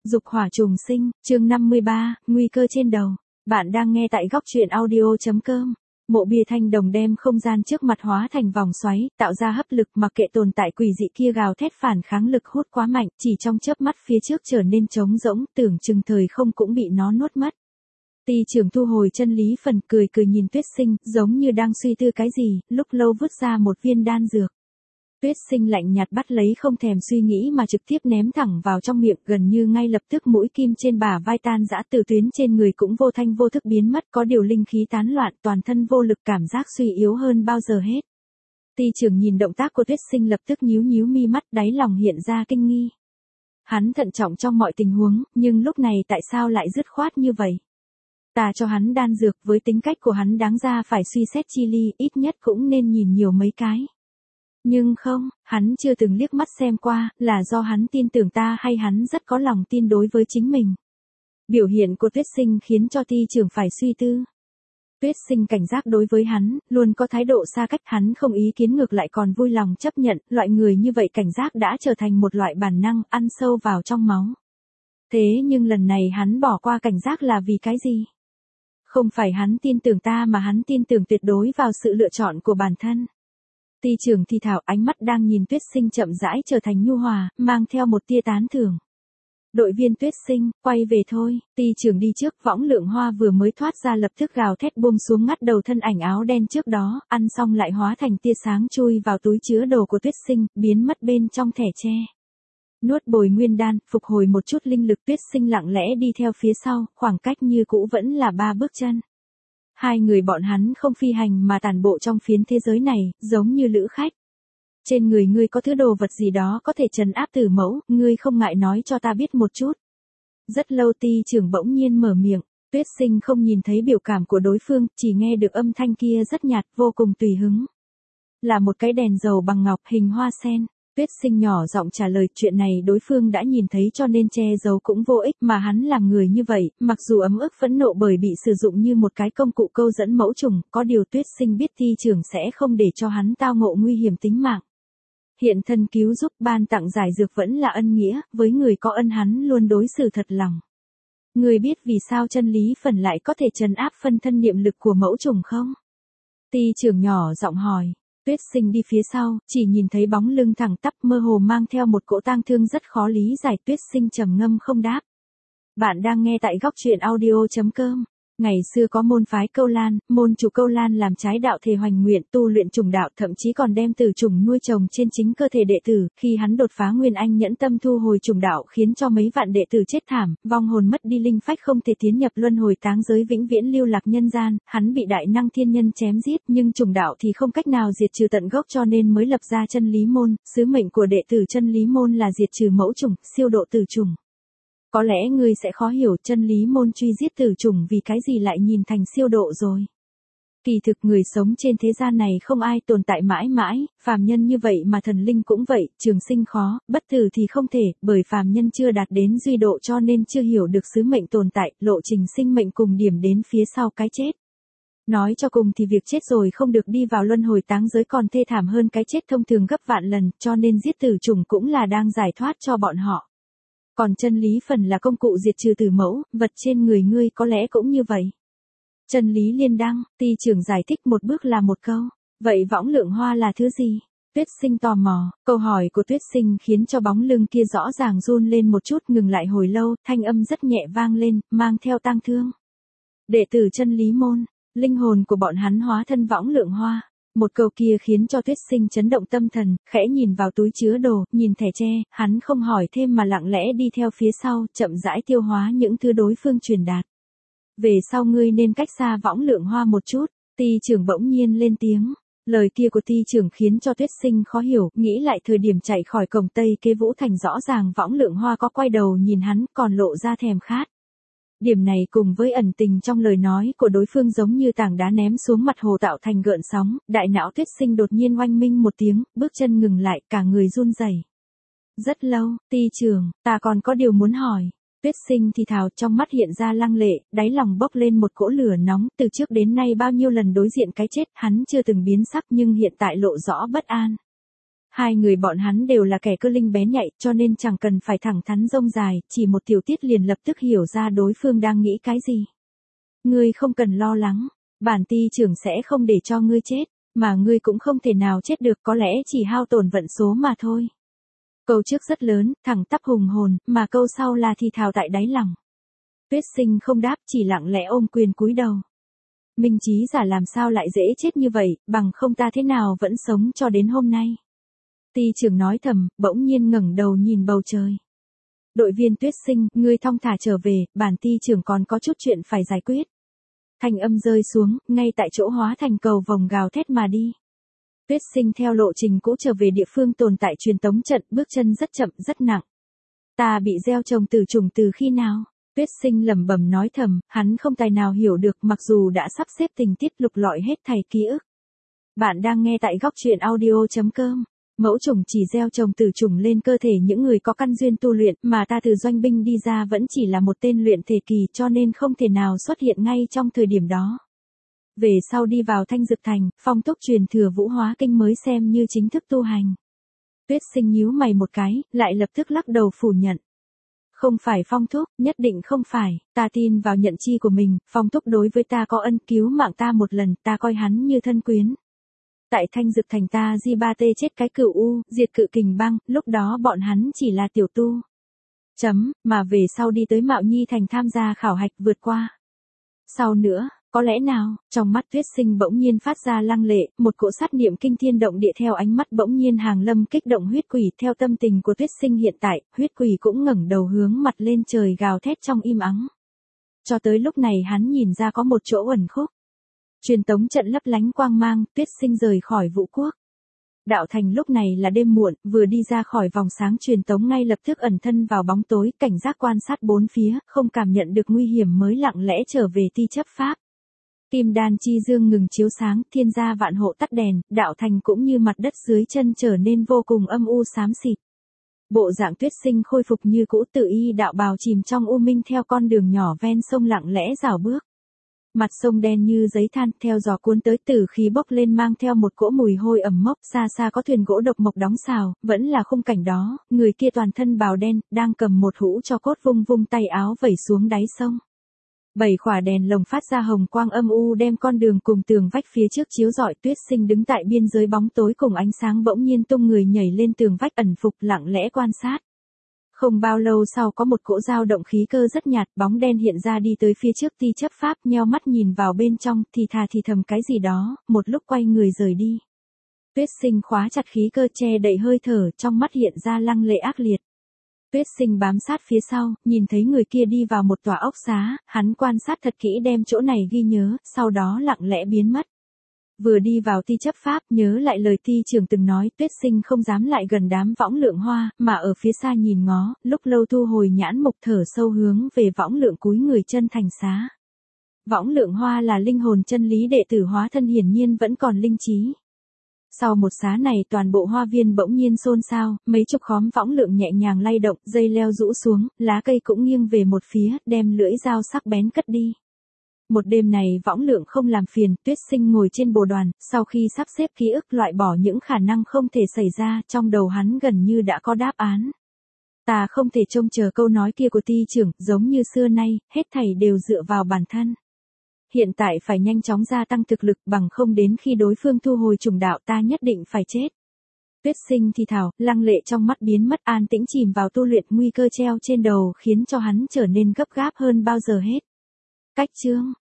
Dục hỏa trùng sinh, chương 53, nguy cơ trên đầu. Bạn đang nghe tại góc truyện audio.com. Mộ bia thanh đồng đem không gian trước mặt hóa thành vòng xoáy, tạo ra hấp lực mặc kệ tồn tại quỷ dị kia gào thét phản kháng lực hút quá mạnh, chỉ trong chớp mắt phía trước trở nên trống rỗng, tưởng chừng thời không cũng bị nó nuốt mất. Ti trưởng thu hồi chân lý phần cười nhìn Tuyết Sinh, giống như đang suy tư cái gì, lúc lâu vứt ra một viên đan dược. Tuyết Sinh lạnh nhạt bắt lấy không thèm suy nghĩ mà trực tiếp ném thẳng vào trong miệng, gần như ngay lập tức mũi kim trên bả vai tan rã, tử tuyến trên người cũng vô thanh vô thức biến mất, có điều linh khí tán loạn, toàn thân vô lực, cảm giác suy yếu hơn bao giờ hết. Ti trưởng nhìn động tác của Tuyết Sinh lập tức nhíu mi mắt, đáy lòng hiện ra kinh nghi. Hắn thận trọng trong mọi tình huống, nhưng lúc này tại sao lại dứt khoát như vậy? Ta cho hắn đan dược, với tính cách của hắn đáng ra phải suy xét chi ly, ít nhất cũng nên nhìn nhiều mấy cái. Nhưng không, hắn chưa từng liếc mắt xem qua, là do hắn tin tưởng ta hay hắn rất có lòng tin đối với chính mình. Biểu hiện của Tuyết Sinh khiến cho Ti trưởng phải suy tư. Tuyết Sinh cảnh giác đối với hắn, luôn có thái độ xa cách, hắn không ý kiến ngược lại còn vui lòng chấp nhận, loại người như vậy cảnh giác đã trở thành một loại bản năng, ăn sâu vào trong máu. Thế nhưng lần này hắn bỏ qua cảnh giác là vì cái gì? Không phải hắn tin tưởng ta mà hắn tin tưởng tuyệt đối vào sự lựa chọn của bản thân. Ti trưởng thì thào, ánh mắt đang nhìn Tuyết Sinh chậm rãi trở thành nhu hòa, mang theo một tia tán thưởng. Đội viên Tuyết Sinh, quay về thôi. Ti trưởng đi trước, võng lượng hoa vừa mới thoát ra lập tức gào thét buông xuống ngắt đầu thân ảnh áo đen trước đó, ăn xong lại hóa thành tia sáng chui vào túi chứa đồ của Tuyết Sinh, biến mất bên trong thẻ tre. Nuốt bồi nguyên đan, phục hồi một chút linh lực, Tuyết Sinh lặng lẽ đi theo phía sau, khoảng cách như cũ vẫn là 3 bước chân. Hai người bọn hắn không phi hành mà tản bộ trong phiến thế giới này, giống như lữ khách. Trên người ngươi có thứ đồ vật gì đó có thể trấn áp Tử Mẫu, ngươi không ngại nói cho ta biết một chút. Rất lâu Ti trưởng bỗng nhiên mở miệng, Tuyết Sinh không nhìn thấy biểu cảm của đối phương, chỉ nghe được âm thanh kia rất nhạt, vô cùng tùy hứng. Là một cái đèn dầu bằng ngọc hình hoa sen. Tuyết Sinh nhỏ giọng trả lời, chuyện này đối phương đã nhìn thấy cho nên che giấu cũng vô ích, mà hắn làm người như vậy, mặc dù ấm ức phẫn nộ bởi bị sử dụng như một cái công cụ câu dẫn mẫu trùng, có điều Tuyết Sinh biết Ti trưởng sẽ không để cho hắn tao ngộ nguy hiểm tính mạng. Hiện thân cứu giúp, ban tặng giải dược vẫn là ân nghĩa, với người có ân hắn luôn đối xử thật lòng. Người biết vì sao chân lý phần lại có thể trấn áp phân thân niệm lực của mẫu trùng không? Ti trưởng nhỏ giọng hỏi. Tuyết Sinh đi phía sau, chỉ nhìn thấy bóng lưng thẳng tắp mơ hồ mang theo một cỗ tang thương rất khó lý giải. Tuyết Sinh trầm ngâm không đáp. Bạn đang nghe tại góc truyện audio.com. Ngày xưa có môn phái Câu Lan, môn chủ Câu Lan làm trái đạo thề hoành nguyện tu luyện trùng đạo, thậm chí còn đem tử trùng nuôi trồng trên chính cơ thể đệ tử. Khi hắn đột phá Nguyên Anh nhẫn tâm thu hồi trùng đạo khiến cho mấy vạn đệ tử chết thảm, vong hồn mất đi linh phách không thể tiến nhập luân hồi táng giới vĩnh viễn lưu lạc nhân gian, hắn bị đại năng thiên nhân chém giết, nhưng trùng đạo thì không cách nào diệt trừ tận gốc cho nên mới lập ra chân lý môn. Sứ mệnh của đệ tử chân lý môn là diệt trừ mẫu trùng, siêu độ tử trùng. Có lẽ ngươi sẽ khó hiểu chân lý môn truy giết tử trùng vì cái gì lại nhìn thành siêu độ rồi. Kỳ thực người sống trên thế gian này không ai tồn tại mãi mãi, phàm nhân như vậy mà thần linh cũng vậy, trường sinh khó, bất tử thì không thể, bởi phàm nhân chưa đạt đến duy độ cho nên chưa hiểu được sứ mệnh tồn tại, lộ trình sinh mệnh cùng điểm đến phía sau cái chết. Nói cho cùng thì việc chết rồi không được đi vào luân hồi táng giới còn thê thảm hơn cái chết thông thường gấp vạn lần, cho nên giết tử trùng cũng là đang giải thoát cho bọn họ. Còn chân lý phần là công cụ diệt trừ Tử Mẫu, vật trên người ngươi có lẽ cũng như vậy. Chân lý liên đăng, Ti trưởng giải thích một bước là một câu. Vậy võng lượng hoa là thứ gì? Tuyết Sinh tò mò, câu hỏi của Tuyết Sinh khiến cho bóng lưng kia rõ ràng run lên một chút, ngừng lại hồi lâu, thanh âm rất nhẹ vang lên, mang theo tang thương. Đệ tử chân lý môn, linh hồn của bọn hắn hóa thân võng lượng hoa. Một câu kia khiến cho Tuyết Sinh chấn động tâm thần, khẽ nhìn vào túi chứa đồ, nhìn thẻ tre, hắn không hỏi thêm mà lặng lẽ đi theo phía sau, chậm rãi tiêu hóa những thứ đối phương truyền đạt. Về sau ngươi nên cách xa võng lượng hoa một chút. Ti trưởng bỗng nhiên lên tiếng. Lời kia của Ti trưởng khiến cho Tuyết Sinh khó hiểu, nghĩ lại thời điểm chạy khỏi cổng Tây Kế Vũ Thành rõ ràng võng lượng hoa có quay đầu nhìn hắn, còn lộ ra thèm khát. Điểm này cùng với ẩn tình trong lời nói của đối phương giống như tảng đá ném xuống mặt hồ tạo thành gợn sóng, đại não Tuyết Sinh đột nhiên oanh minh một tiếng, bước chân ngừng lại, cả người run rẩy. Rất lâu, Ti trưởng, ta còn có điều muốn hỏi. Tuyết Sinh thì thào, trong mắt hiện ra lăng lệ, đáy lòng bốc lên một cỗ lửa nóng, từ trước đến nay bao nhiêu lần đối diện cái chết, hắn chưa từng biến sắc nhưng hiện tại lộ rõ bất an. Hai người bọn hắn đều là kẻ cơ linh bén nhạy, cho nên chẳng cần phải thẳng thắn rông dài, chỉ một tiểu tiết liền lập tức hiểu ra đối phương đang nghĩ cái gì. Ngươi không cần lo lắng, bản ty trưởng sẽ không để cho ngươi chết, mà ngươi cũng không thể nào chết được, có lẽ chỉ hao tổn vận số mà thôi. Câu trước rất lớn, thẳng tắp hùng hồn, mà câu sau là thì thào tại đáy lòng. Tuyết Sinh không đáp, chỉ lặng lẽ ôm quyền cúi đầu. Minh trí giả làm sao lại dễ chết như vậy, bằng không ta thế nào vẫn sống cho đến hôm nay. Ty trưởng nói thầm, bỗng nhiên ngẩng đầu nhìn bầu trời. Đội viên Tuyết Sinh, ngươi thong thả trở về, bản ty trưởng còn có chút chuyện phải giải quyết. Thanh âm rơi xuống, ngay tại chỗ hóa thành cầu vồng gào thét mà đi. Tuyết Sinh theo lộ trình cũ trở về địa phương tồn tại truyền tống trận, bước chân rất chậm, rất nặng. Ta bị gieo trồng tử trùng từ khi nào? Tuyết Sinh lẩm bẩm nói thầm, hắn không tài nào hiểu được mặc dù đã sắp xếp tình tiết lục lọi hết thảy ký ức. Bạn đang nghe tại góc truyện audio.com. Mẫu trùng chỉ gieo trồng tử trùng lên cơ thể những người có căn duyên tu luyện, mà ta từ doanh binh đi ra vẫn chỉ là một tên luyện thể kỳ, cho nên không thể nào xuất hiện ngay trong thời điểm đó. Về sau đi vào Thanh Dực Thành, Phong Túc truyền thừa Vũ Hóa Kinh mới xem như chính thức tu hành. Tuyết Sinh nhíu mày một cái, lại lập tức lắc đầu phủ nhận. Không phải Phong Túc, nhất định không phải, ta tin vào nhận chi của mình, Phong Túc đối với ta có ân, cứu mạng ta một lần, ta coi hắn như thân quyến. Tại Thanh Dực Thành ta di ba tê chết cái cửu u, diệt cự kình băng, lúc đó bọn hắn chỉ là tiểu tu. Mà về sau đi tới Mạo Nhi Thành tham gia khảo hạch vượt qua. Sau nữa, có lẽ nào, trong mắt Tuyết Sinh bỗng nhiên phát ra lăng lệ, một cỗ sát niệm kinh thiên động địa theo ánh mắt bỗng nhiên hàng lâm kích động huyết quỷ, theo tâm tình của Tuyết Sinh hiện tại, huyết quỷ cũng ngẩng đầu hướng mặt lên trời gào thét trong im ắng. Cho tới lúc này hắn nhìn ra có một chỗ uẩn khúc. Truyền tống trận lấp lánh quang mang, Tuyết Sinh rời khỏi Vũ Quốc. Đạo Thành lúc này là đêm muộn, vừa đi ra khỏi vòng sáng truyền tống ngay lập tức ẩn thân vào bóng tối, cảnh giác quan sát bốn phía, không cảm nhận được nguy hiểm mới lặng lẽ trở về ti chấp pháp. Kim đan chi dương ngừng chiếu sáng, thiên gia vạn hộ tắt đèn, đạo thành cũng như mặt đất dưới chân trở nên vô cùng âm u xám xịt. Bộ dạng Tuyết Sinh khôi phục như cũ, tự y đạo bào chìm trong u minh theo con đường nhỏ ven sông lặng lẽ rảo bước. Mặt sông đen như giấy than, theo gió cuốn tới, tử khí bốc lên mang theo một cỗ mùi hôi ẩm mốc, xa xa có thuyền gỗ độc mộc đóng xào, vẫn là khung cảnh đó, người kia toàn thân bào đen, đang cầm một hũ cho cốt vung vung tay áo vẩy xuống đáy sông. 7 khỏa đèn lồng phát ra hồng quang âm u đem con đường cùng tường vách phía trước chiếu rọi. Tuyết Sinh đứng tại biên giới bóng tối cùng ánh sáng bỗng nhiên tung người nhảy lên tường vách ẩn phục lặng lẽ quan sát. Không bao lâu sau có một cỗ dao động khí cơ rất nhạt, bóng đen hiện ra đi tới phía trước ti chấp pháp, nheo mắt nhìn vào bên trong, thì thà thì thầm cái gì đó, một lúc quay người rời đi. Tuyết Sinh khóa chặt khí cơ che đậy hơi thở, trong mắt hiện ra lăng lệ ác liệt. Tuyết Sinh bám sát phía sau, nhìn thấy người kia đi vào một tòa ốc xá, hắn quan sát thật kỹ đem chỗ này ghi nhớ, sau đó lặng lẽ biến mất. Vừa đi vào ti chấp pháp, nhớ lại lời ti trưởng từng nói, Tuyết Sinh không dám lại gần đám võng lượng hoa, mà ở phía xa nhìn ngó, lúc lâu thu hồi nhãn mục thở sâu hướng về võng lượng cúi người chân thành xá. Võng lượng hoa là linh hồn chân lý đệ tử hóa thân, hiển nhiên vẫn còn linh trí. Sau một xá này toàn bộ hoa viên bỗng nhiên xôn xao, mấy chục khóm võng lượng nhẹ nhàng lay động, dây leo rũ xuống, lá cây cũng nghiêng về một phía, đem lưỡi dao sắc bén cất đi. Một đêm này võng lượng không làm phiền, Tuyết Sinh ngồi trên bồ đoàn, sau khi sắp xếp ký ức loại bỏ những khả năng không thể xảy ra, trong đầu hắn gần như đã có đáp án. Ta không thể trông chờ câu nói kia của ti trưởng, giống như xưa nay, hết thảy đều dựa vào bản thân. Hiện tại phải nhanh chóng gia tăng thực lực, bằng không đến khi đối phương thu hồi trùng đạo ta nhất định phải chết. Tuyết Sinh thì thào, lăng lệ trong mắt biến mất, an tĩnh chìm vào tu luyện, nguy cơ treo trên đầu khiến cho hắn trở nên gấp gáp hơn bao giờ hết. Cách chương